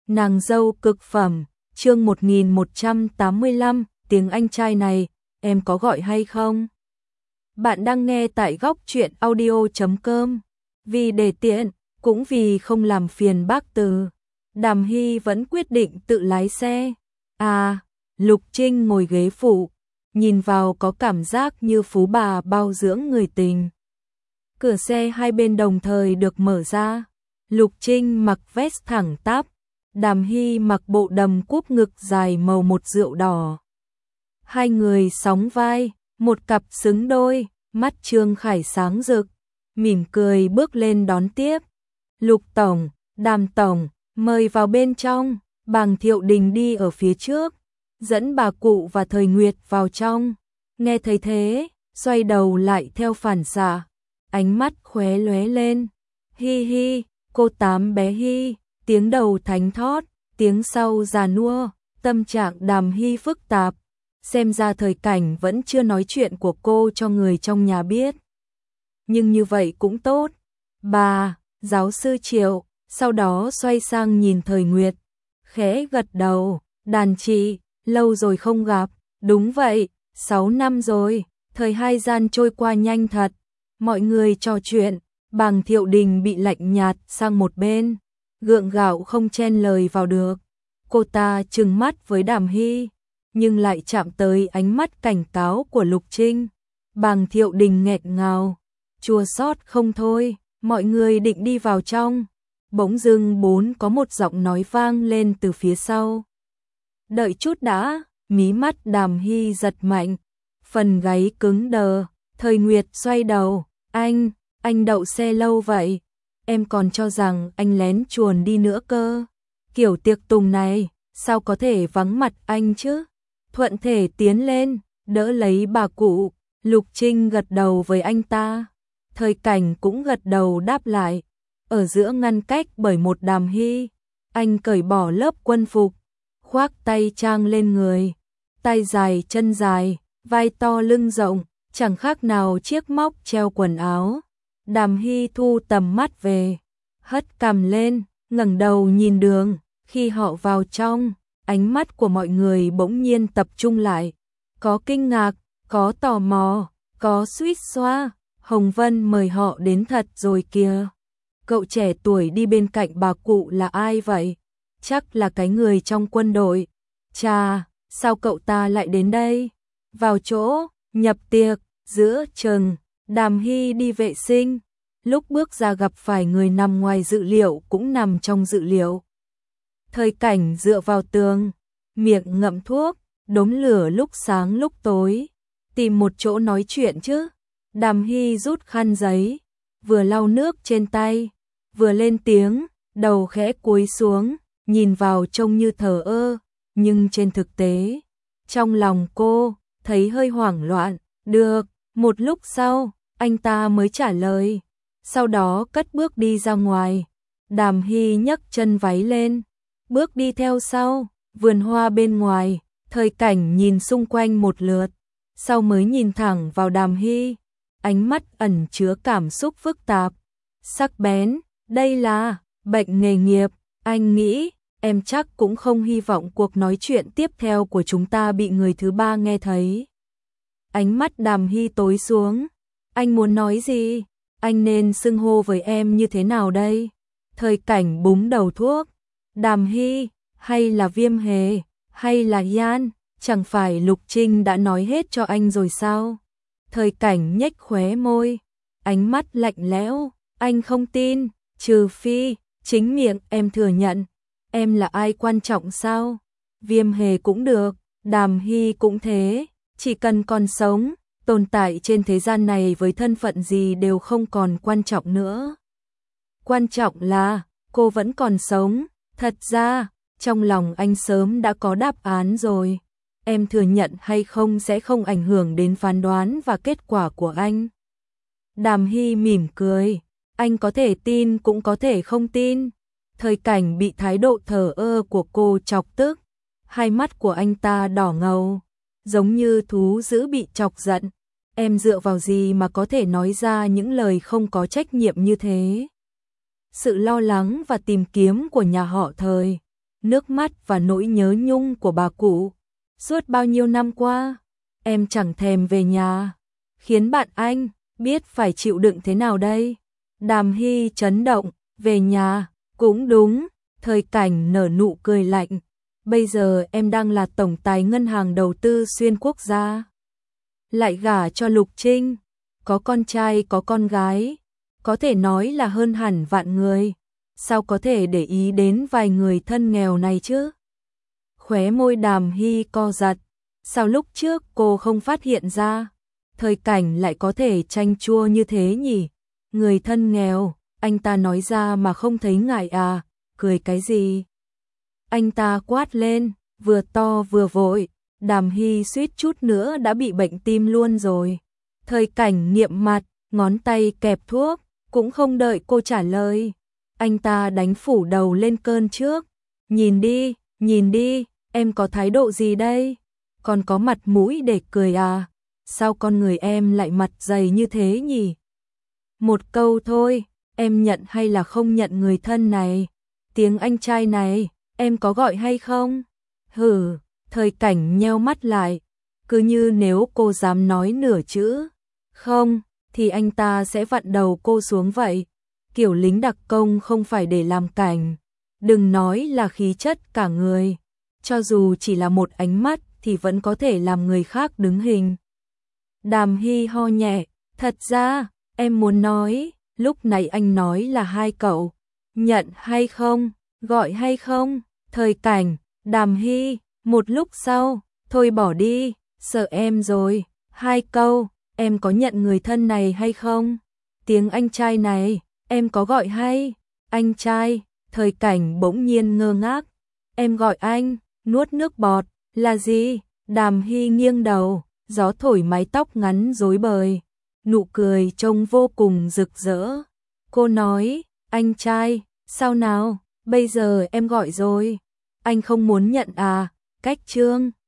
Nàng dâu cực phẩm, chương 1185, tiếng Anh trai này, em có gọi hay không? Bạn đang nghe tại góc truyện audio.com. Vì để tiện, cũng vì không làm phiền bác Từ, Đàm Hy vẫn quyết định tự lái xe. Lục Trinh ngồi ghế phụ, nhìn vào có cảm giác như phú bà bao dưỡng người tình. Cửa xe hai bên đồng thời được mở ra. Lục Trinh mặc vest thẳng tắp, Đàm Hy mặc bộ đầm cúp ngực dài màu một rượu đỏ. Hai người sóng vai, một cặp xứng đôi, mắt Trương Khải sáng rực, mỉm cười bước lên đón tiếp. Lục Tổng, Đàm Tổng, mời vào bên trong. Bàng Thiệu Đình đi ở phía trước, dẫn bà cụ và Thời Nguyệt vào trong. Nghe thấy thế, xoay đầu lại theo phản xạ, ánh mắt khóe lóe lên. Hi hi, cô Tám bé Hi, tiếng đầu thánh thót, tiếng sau già nua, tâm trạng Đàm Hy phức tạp. Xem ra Thời Cảnh vẫn chưa nói chuyện của cô cho người trong nhà biết. Nhưng như vậy cũng tốt. Bà, giáo sư Triệu, sau đó xoay sang nhìn Thời Nguyệt, khẽ gật đầu. Đàn chị, lâu rồi không gặp. Đúng vậy, 6 năm rồi, thời gian trôi qua nhanh thật. Mọi người trò chuyện, Bàng Thiệu Đình bị lạnh nhạt sang một bên, gượng gạo không chen lời vào được. Cô ta trừng mắt với Đàm Hy, nhưng lại chạm tới ánh mắt cảnh cáo của Lục Trinh. Bàng Thiệu Đình nghẹn ngào, chua xót không thôi. Mọi người định đi vào trong, bỗng dưng có một giọng nói vang lên từ phía sau. Đợi chút đã. Mí mắt Đàm Hy giật mạnh, phần gáy cứng đờ. Thời Nguyệt xoay đầu. Anh đậu xe lâu vậy, em còn cho rằng anh lén chuồn đi nữa cơ. Kiểu tiệc tùng này, sao có thể vắng mặt anh chứ? Thuận thể tiến lên, đỡ lấy bà cụ. Lục Trinh gật đầu với anh ta, Thời Cảnh cũng gật đầu đáp lại. Ở giữa ngăn cách bởi một Đàm Hy, anh cởi bỏ lớp quân phục, khoác tay trang lên người, tay dài chân dài, vai to lưng rộng, chẳng khác nào chiếc móc treo quần áo. Đàm Hy thu tầm mắt về, hất cằm lên, ngẩng đầu nhìn đường. Khi họ vào trong, ánh mắt của mọi người bỗng nhiên tập trung lại. Có kinh ngạc, có tò mò, có suýt xoa. Hồng Vân mời họ đến thật rồi kìa. Cậu trẻ tuổi đi bên cạnh bà cụ là ai vậy? Chắc là cái người trong quân đội. Chà, sao cậu ta lại đến đây? Vào chỗ, nhập tiệc. Giữa chừng, Đàm Hy đi vệ sinh, lúc bước ra gặp phải người nằm ngoài dự liệu cũng nằm trong dự liệu. Thời Cảnh dựa vào tường, miệng ngậm thuốc, đốm lửa lúc sáng lúc tối. Tìm một chỗ nói chuyện chứ. Đàm Hy rút khăn giấy, vừa lau nước trên tay, vừa lên tiếng, đầu khẽ cúi xuống, nhìn vào trông như thờ ơ, nhưng trên thực tế, trong lòng cô thấy hơi hoảng loạn. Được. Một lúc sau, anh ta mới trả lời, sau đó cất bước đi ra ngoài. Đàm Hy nhấc chân váy lên, bước đi theo sau. Vườn hoa bên ngoài, Thời Cảnh nhìn xung quanh một lượt, sau mới nhìn thẳng vào Đàm Hy, ánh mắt ẩn chứa cảm xúc phức tạp, sắc bén. Đây là bệnh nghề nghiệp. Anh nghĩ, em chắc cũng không hy vọng cuộc nói chuyện tiếp theo của chúng ta bị người thứ ba nghe thấy. Ánh mắt Đàm Hy tối xuống. Anh muốn nói gì? Anh nên xưng hô với em như thế nào đây? Thời Cảnh búng đầu thuốc. Đàm Hy, hay là Viêm Hề, hay là Yan? Chẳng phải Lục Trinh đã nói hết cho anh rồi sao? Thời Cảnh nhếch khóe môi, ánh mắt lạnh lẽo. Anh không tin, trừ phi chính miệng em thừa nhận. Em là ai quan trọng sao? Viêm Hề cũng được, Đàm Hy cũng thế. Chỉ cần còn sống, tồn tại trên thế gian này với thân phận gì đều không còn quan trọng nữa. Quan trọng là, cô vẫn còn sống. Thật ra, trong lòng anh sớm đã có đáp án rồi. Em thừa nhận hay không sẽ không ảnh hưởng đến phán đoán và kết quả của anh. Đàm Hy mỉm cười, anh có thể tin cũng có thể không tin. Thời Cảnh bị thái độ thờ ơ của cô chọc tức, hai mắt của anh ta đỏ ngầu, giống như thú dữ bị chọc giận. Em dựa vào gì mà có thể nói ra những lời không có trách nhiệm như thế? Sự lo lắng và tìm kiếm của nhà họ Thời nước mắt và nỗi nhớ nhung của bà cụ. Suốt bao nhiêu năm qua, em chẳng thèm về nhà, khiến bạn anh biết phải chịu đựng thế nào đây. Đàm Hy chấn động, về nhà, cũng đúng, Thời Cảnh nở nụ cười lạnh. Bây giờ em đang là tổng tài ngân hàng đầu tư xuyên quốc gia. Lại gả cho Lục Trinh, có con trai có con gái, có thể nói là hơn hẳn vạn người. Sao có thể để ý đến vài người thân nghèo này chứ? Khóe môi Đàm Hy co giật, sao lúc trước cô không phát hiện ra? Thời Cảnh lại có thể chanh chua như thế nhỉ? Người thân nghèo, anh ta nói ra mà không thấy ngại à, cười cái gì? Anh ta quát lên, vừa to vừa vội, Đàm Hy suýt chút nữa đã bị bệnh tim luôn rồi. Thời Cảnh nghiệm mặt, ngón tay kẹp thuốc, cũng không đợi cô trả lời. Anh ta đánh phủ đầu lên cơn trước. Nhìn đi, em có thái độ gì đây? Còn có mặt mũi để cười à? Sao con người em lại mặt dày như thế nhỉ? Một câu thôi, em nhận hay là không nhận người thân này? Tiếng anh trai này, em có gọi hay không? Hử, Thời Cảnh nheo mắt lại, cứ như nếu cô dám nói nửa chữ không, thì anh ta sẽ vặn đầu cô xuống vậy. Kiểu lính đặc công không phải để làm cảnh, đừng nói là khí chất cả người, cho dù chỉ là một ánh mắt thì vẫn có thể làm người khác đứng hình. Đàm Hy ho nhẹ, thật ra, em muốn nói, lúc này anh nói là hai cậu, nhận hay không, gọi hay không, Thời Cảnh, Đàm Hy, một lúc sau, thôi bỏ đi, sợ em rồi, hai câu, em có nhận người thân này hay không? Tiếng anh trai này, em có gọi hay? Anh trai, Thời Cảnh bỗng nhiên ngơ ngác, em gọi anh, nuốt nước bọt, là gì? Đàm Hy nghiêng đầu, gió thổi mái tóc ngắn rối bời, nụ cười trông vô cùng rực rỡ. Cô nói, anh trai, sao nào, bây giờ em gọi rồi, anh không muốn nhận à, cách trương.